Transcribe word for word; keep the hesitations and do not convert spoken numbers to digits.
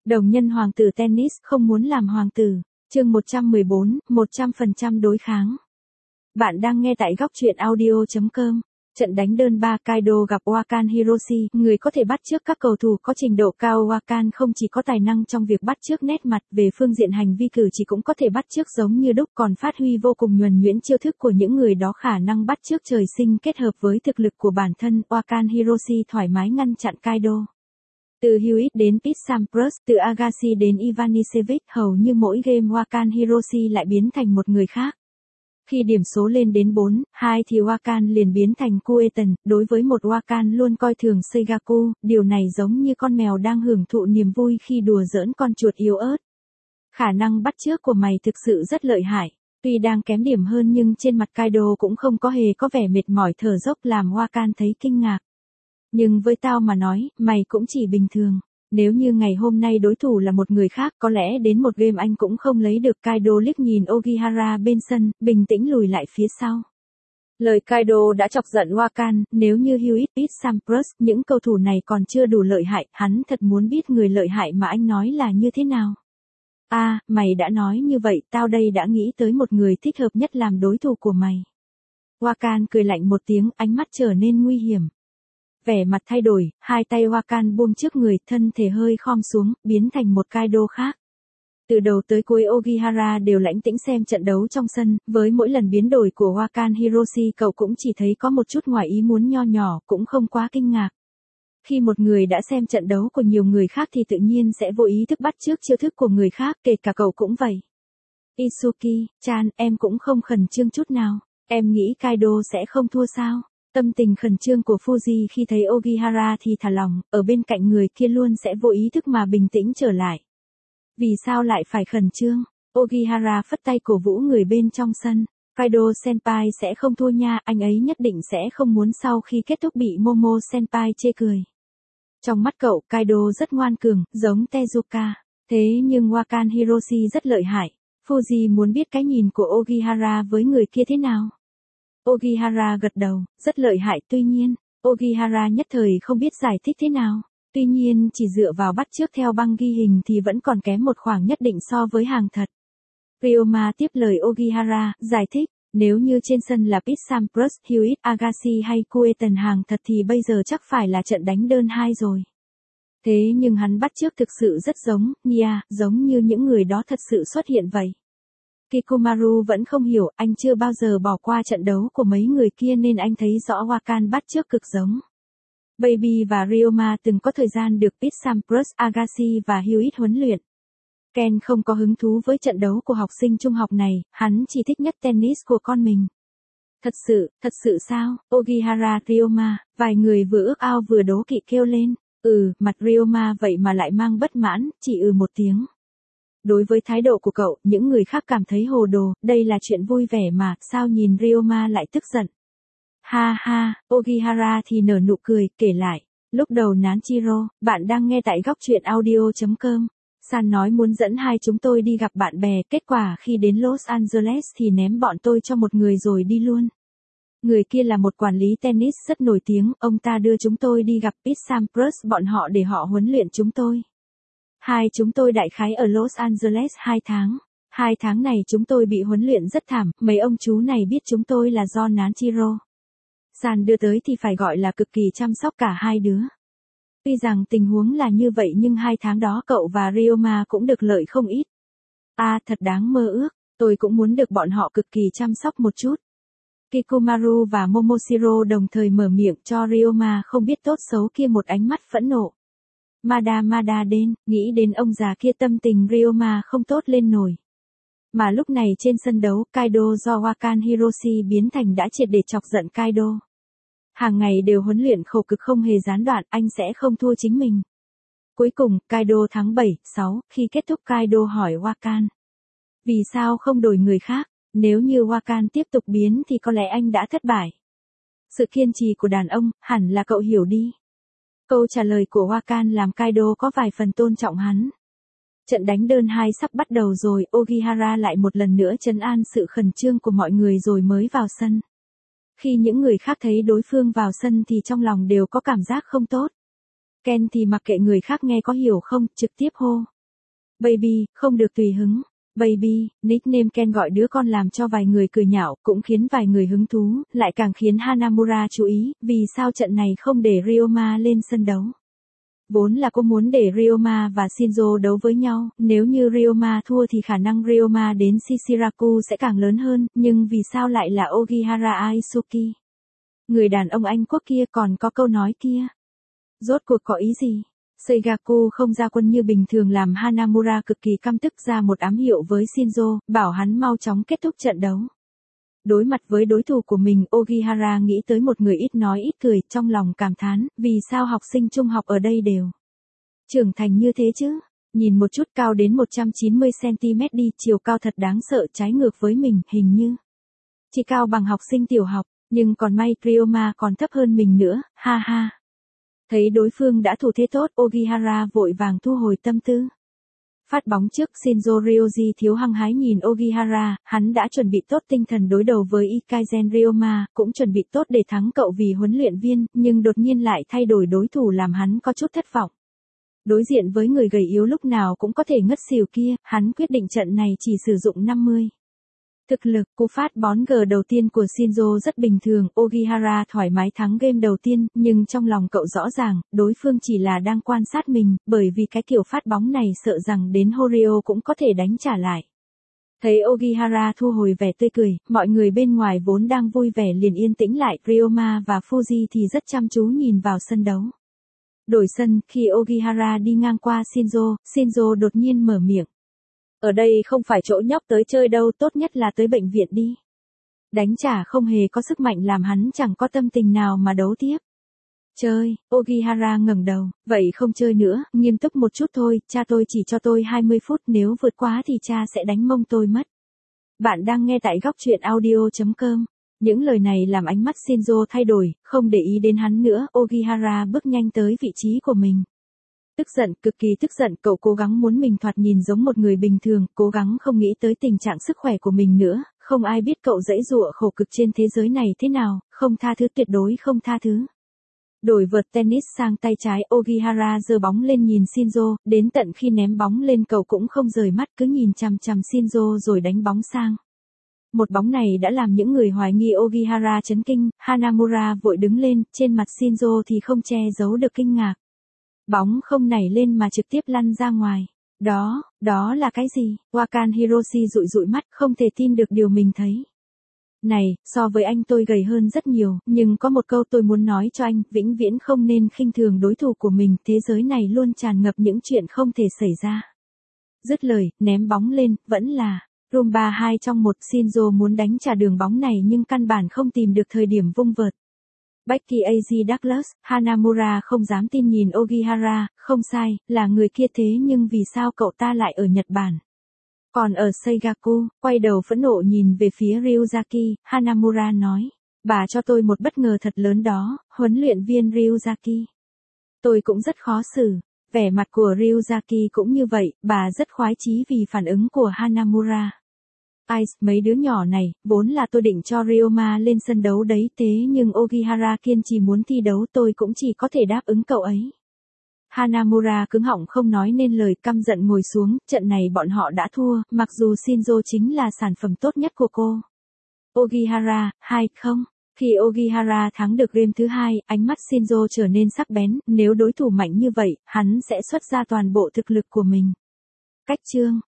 Đồng nhân hoàng tử tennis không muốn làm hoàng tử. Chương một trăm mười bốn, một trăm phần trăm đối kháng. Bạn đang nghe tại góc truyện audio chấm com. Trận đánh đơn ba Kaido gặp Wakan Hiroshi, người có thể bắt chước các cầu thủ có trình độ cao. Wakan không chỉ có tài năng trong việc bắt chước nét mặt, về phương diện hành vi cử chỉ cũng có thể bắt chước giống như đúc, còn phát huy vô cùng nhuần nhuyễn chiêu thức của những người đó. Khả năng bắt chước trời sinh kết hợp với thực lực của bản thân, Wakan Hiroshi thoải mái ngăn chặn Kaido. Từ Hewitt đến Pete Sampras, từ Agassi đến Ivanisevic, hầu như mỗi game Wakan Hiroshi lại biến thành một người khác. Khi điểm số lên đến bốn hai thì Wakan liền biến thành Kuetan. Đối với một Wakan luôn coi thường Seigaku, điều này giống như con mèo đang hưởng thụ niềm vui khi đùa giỡn con chuột yếu ớt. Khả năng bắt chước của mày thực sự rất lợi hại. Tuy đang kém điểm hơn nhưng trên mặt Kaido cũng không có hề có vẻ mệt mỏi thở dốc làm Wakan thấy kinh ngạc. Nhưng với tao mà nói, mày cũng chỉ bình thường. Nếu như ngày hôm nay đối thủ là một người khác, có lẽ đến một game anh cũng không lấy được. Kaido liếc nhìn Ogihara bên sân, bình tĩnh lùi lại phía sau. Lời Kaido đã chọc giận Wakan, nếu như Hewitt, Pete Sampras, những cầu thủ này còn chưa đủ lợi hại, hắn thật muốn biết người lợi hại mà anh nói là như thế nào. À, mày đã nói như vậy, tao đây đã nghĩ tới một người thích hợp nhất làm đối thủ của mày. Wakan cười lạnh một tiếng, ánh mắt trở nên nguy hiểm. Vẻ mặt thay đổi, hai tay Wakan buông trước người, thân thể hơi khom xuống, biến thành một Kaido khác. Từ đầu tới cuối Ogihara đều lãnh tĩnh xem trận đấu trong sân, với mỗi lần biến đổi của Wakan Hiroshi cậu cũng chỉ thấy có một chút ngoài ý muốn nho nhỏ, cũng không quá kinh ngạc. Khi một người đã xem trận đấu của nhiều người khác thì tự nhiên sẽ vô ý thức bắt chước chiêu thức của người khác, kể cả cậu cũng vậy. Itsuki-chan, em cũng không khẩn trương chút nào, em nghĩ Kaido sẽ không thua sao? Tâm tình khẩn trương của Fuji khi thấy Ogihara thì thả lỏng, ở bên cạnh người kia luôn sẽ vô ý thức mà bình tĩnh trở lại. Vì sao lại phải khẩn trương? Ogihara phất tay cổ vũ người bên trong sân. Kaido senpai sẽ không thua nha, anh ấy nhất định sẽ không muốn sau khi kết thúc bị Momo senpai chê cười. Trong mắt cậu, Kaido rất ngoan cường, giống Tezuka. Thế nhưng Wakan Hiroshi rất lợi hại. Fuji muốn biết cái nhìn của Ogihara với người kia thế nào. Ogihara gật đầu, rất lợi hại. Tuy nhiên, Ogihara nhất thời không biết giải thích thế nào. Tuy nhiên chỉ dựa vào bắt chước theo băng ghi hình thì vẫn còn kém một khoảng nhất định so với hàng thật. Ryoma tiếp lời Ogihara, giải thích, nếu như trên sân là Pete Sampras, Hewitt, Agassi hay Kuetan hàng thật thì bây giờ chắc phải là trận đánh đơn hai rồi. Thế nhưng hắn bắt chước thực sự rất giống, Nia, giống như những người đó thật sự xuất hiện vậy. Kikomaru vẫn không hiểu, anh chưa bao giờ bỏ qua trận đấu của mấy người kia nên anh thấy rõ Wakan bắt chước cực giống. Baby và Ryoma từng có thời gian được Pete Sampras, Agassi và Hewitt huấn luyện. Ken không có hứng thú với trận đấu của học sinh trung học này, hắn chỉ thích nhất tennis của con mình. Thật sự, thật sự sao? Ogihara, Ryoma, vài người vừa ước ao vừa đố kỵ kêu lên. Ừ, mặt Ryoma vậy mà lại mang bất mãn, chỉ ừ một tiếng. Đối với thái độ của cậu, những người khác cảm thấy hồ đồ, đây là chuyện vui vẻ mà, sao nhìn Ryoma lại tức giận. Ha ha, Ogihara thì nở nụ cười, kể lại. Lúc đầu Nanchiro, bạn đang nghe tại góc truyện audio chấm com. San nói muốn dẫn hai chúng tôi đi gặp bạn bè, kết quả khi đến Los Angeles thì ném bọn tôi cho một người rồi đi luôn. Người kia là một quản lý tennis rất nổi tiếng, ông ta đưa chúng tôi đi gặp Pete Sampras bọn họ để họ huấn luyện chúng tôi. Hai chúng tôi đại khái ở Los Angeles hai tháng. Hai tháng này chúng tôi bị huấn luyện rất thảm, mấy ông chú này biết chúng tôi là do Nanchiro San đưa tới thì phải gọi là cực kỳ chăm sóc cả hai đứa. Tuy rằng tình huống là như vậy nhưng hai tháng đó cậu và Ryoma cũng được lợi không ít. À, thật đáng mơ ước, tôi cũng muốn được bọn họ cực kỳ chăm sóc một chút. Kikomaru và Momoshiro đồng thời mở miệng cho Ryoma không biết tốt xấu kia một ánh mắt phẫn nộ. Mada Mada đến, nghĩ đến ông già kia tâm tình Ryoma không tốt lên nổi. Mà lúc này trên sân đấu, Kaido do Wakan Hiroshi biến thành đã triệt để chọc giận Kaido. Hàng ngày đều huấn luyện khổ cực không hề gián đoạn, anh sẽ không thua chính mình. Cuối cùng, Kaido thắng bảy sáu, khi kết thúc Kaido hỏi Wakan. Vì sao không đổi người khác, nếu như Wakan tiếp tục biến thì có lẽ anh đã thất bại. Sự kiên trì của đàn ông, hẳn là cậu hiểu đi. Câu trả lời của Wakan làm Kaido có vài phần tôn trọng hắn. Trận đánh đơn hai sắp bắt đầu rồi, Ogihara lại một lần nữa trấn an sự khẩn trương của mọi người rồi mới vào sân. Khi những người khác thấy đối phương vào sân thì trong lòng đều có cảm giác không tốt. Ken thì mặc kệ người khác nghe có hiểu không, trực tiếp hô. Baby, không được tùy hứng. Baby, nickname Ken gọi đứa con làm cho vài người cười nhạo, cũng khiến vài người hứng thú, lại càng khiến Hanamura chú ý, vì sao trận này không để Ryoma lên sân đấu. Vốn là cô muốn để Ryoma và Shinzo đấu với nhau, nếu như Ryoma thua thì khả năng Ryoma đến Shishiraku sẽ càng lớn hơn, nhưng vì sao lại là Ogihara Aisuki? Người đàn ông Anh quốc kia còn có câu nói kia. Rốt cuộc có ý gì? Seigaku không ra quân như bình thường làm Hanamura cực kỳ căm tức, ra một ám hiệu với Shinzo, bảo hắn mau chóng kết thúc trận đấu. Đối mặt với đối thủ của mình, Ogihara nghĩ tới một người ít nói ít cười, trong lòng cảm thán, vì sao học sinh trung học ở đây đều trưởng thành như thế chứ? Nhìn một chút, cao đến một trăm chín mươi xăng ti mét đi, chiều cao thật đáng sợ, trái ngược với mình, hình như chỉ cao bằng học sinh tiểu học, nhưng còn may Ryoma còn thấp hơn mình nữa, ha ha. Thấy đối phương đã thủ thế tốt, Ogihara vội vàng thu hồi tâm tư. Phát bóng trước, Shinzo Ryoji thiếu hăng hái nhìn Ogihara, hắn đã chuẩn bị tốt tinh thần đối đầu với Ikaisen Ryoma, cũng chuẩn bị tốt để thắng cậu vì huấn luyện viên, nhưng đột nhiên lại thay đổi đối thủ làm hắn có chút thất vọng. Đối diện với người gầy yếu lúc nào cũng có thể ngất xỉu kia, hắn quyết định trận này chỉ sử dụng năm mươi. Thực lực, cú phát bóng G đầu tiên của Shinzo rất bình thường, Ogihara thoải mái thắng game đầu tiên, nhưng trong lòng cậu rõ ràng, đối phương chỉ là đang quan sát mình, bởi vì cái kiểu phát bóng này sợ rằng đến Horio cũng có thể đánh trả lại. Thấy Ogihara thu hồi vẻ tươi cười, mọi người bên ngoài vốn đang vui vẻ liền yên tĩnh lại, Ryoma và Fuji thì rất chăm chú nhìn vào sân đấu. Đổi sân, khi Ogihara đi ngang qua Shinzo, Shinzo đột nhiên mở miệng. Ở đây không phải chỗ nhóc tới chơi đâu, tốt nhất là tới bệnh viện đi. Đánh trả không hề có sức mạnh làm hắn chẳng có tâm tình nào mà đấu tiếp. Chơi, Ogihara ngẩng đầu, vậy không chơi nữa, nghiêm túc một chút thôi, cha tôi chỉ cho tôi hai mươi phút, nếu vượt quá thì cha sẽ đánh mông tôi mất. Bạn đang nghe tại góc truyện audio chấm com. Những lời này làm ánh mắt Shinzo thay đổi, không để ý đến hắn nữa, Ogihara bước nhanh tới vị trí của mình. Tức giận, cực kỳ tức giận, cậu cố gắng muốn mình thoạt nhìn giống một người bình thường, cố gắng không nghĩ tới tình trạng sức khỏe của mình nữa, không ai biết cậu giãy giụa khổ cực trên thế giới này thế nào, không tha thứ, tuyệt đối không tha thứ. Đổi vợt tennis sang tay trái, Ogihara giơ bóng lên nhìn Shinzo, đến tận khi ném bóng lên cậu cũng không rời mắt, cứ nhìn chằm chằm Shinzo rồi đánh bóng sang. Một bóng này đã làm những người hoài nghi Ogihara chấn kinh, Hanamura vội đứng lên, trên mặt Shinzo thì không che giấu được kinh ngạc. Bóng không nảy lên mà trực tiếp lăn ra ngoài. Đó, đó là cái gì? Wakan Hiroshi dụi dụi mắt, không thể tin được điều mình thấy. Này, so với anh tôi gầy hơn rất nhiều, nhưng có một câu tôi muốn nói cho anh, vĩnh viễn không nên khinh thường đối thủ của mình, thế giới này luôn tràn ngập những chuyện không thể xảy ra. Dứt lời, ném bóng lên, vẫn là Rumba hai trong một. Shinzo muốn đánh trả đường bóng này nhưng căn bản không tìm được thời điểm vung vợt. Becky a giê Douglas, Hanamura không dám tin nhìn Ogihara, không sai, là người kia thế nhưng vì sao cậu ta lại ở Nhật Bản? Còn ở Seigaku, quay đầu phẫn nộ nhìn về phía Ryuzaki, Hanamura nói, bà cho tôi một bất ngờ thật lớn đó, huấn luyện viên Ryuzaki. Tôi cũng rất khó xử, vẻ mặt của Ryuzaki cũng như vậy, bà rất khoái chí vì phản ứng của Hanamura. Ice, mấy đứa nhỏ này, vốn là tôi định cho Ryoma lên sân đấu đấy, thế nhưng Ogihara kiên trì muốn thi đấu, tôi cũng chỉ có thể đáp ứng cậu ấy. Hanamura cứng họng không nói nên lời, căm giận ngồi xuống, trận này bọn họ đã thua, mặc dù Shinzo chính là sản phẩm tốt nhất của cô. Ogihara, hai không. Khi Ogihara thắng được game thứ hai, ánh mắt Shinzo trở nên sắc bén, nếu đối thủ mạnh như vậy, hắn sẽ xuất ra toàn bộ thực lực của mình. Cách chương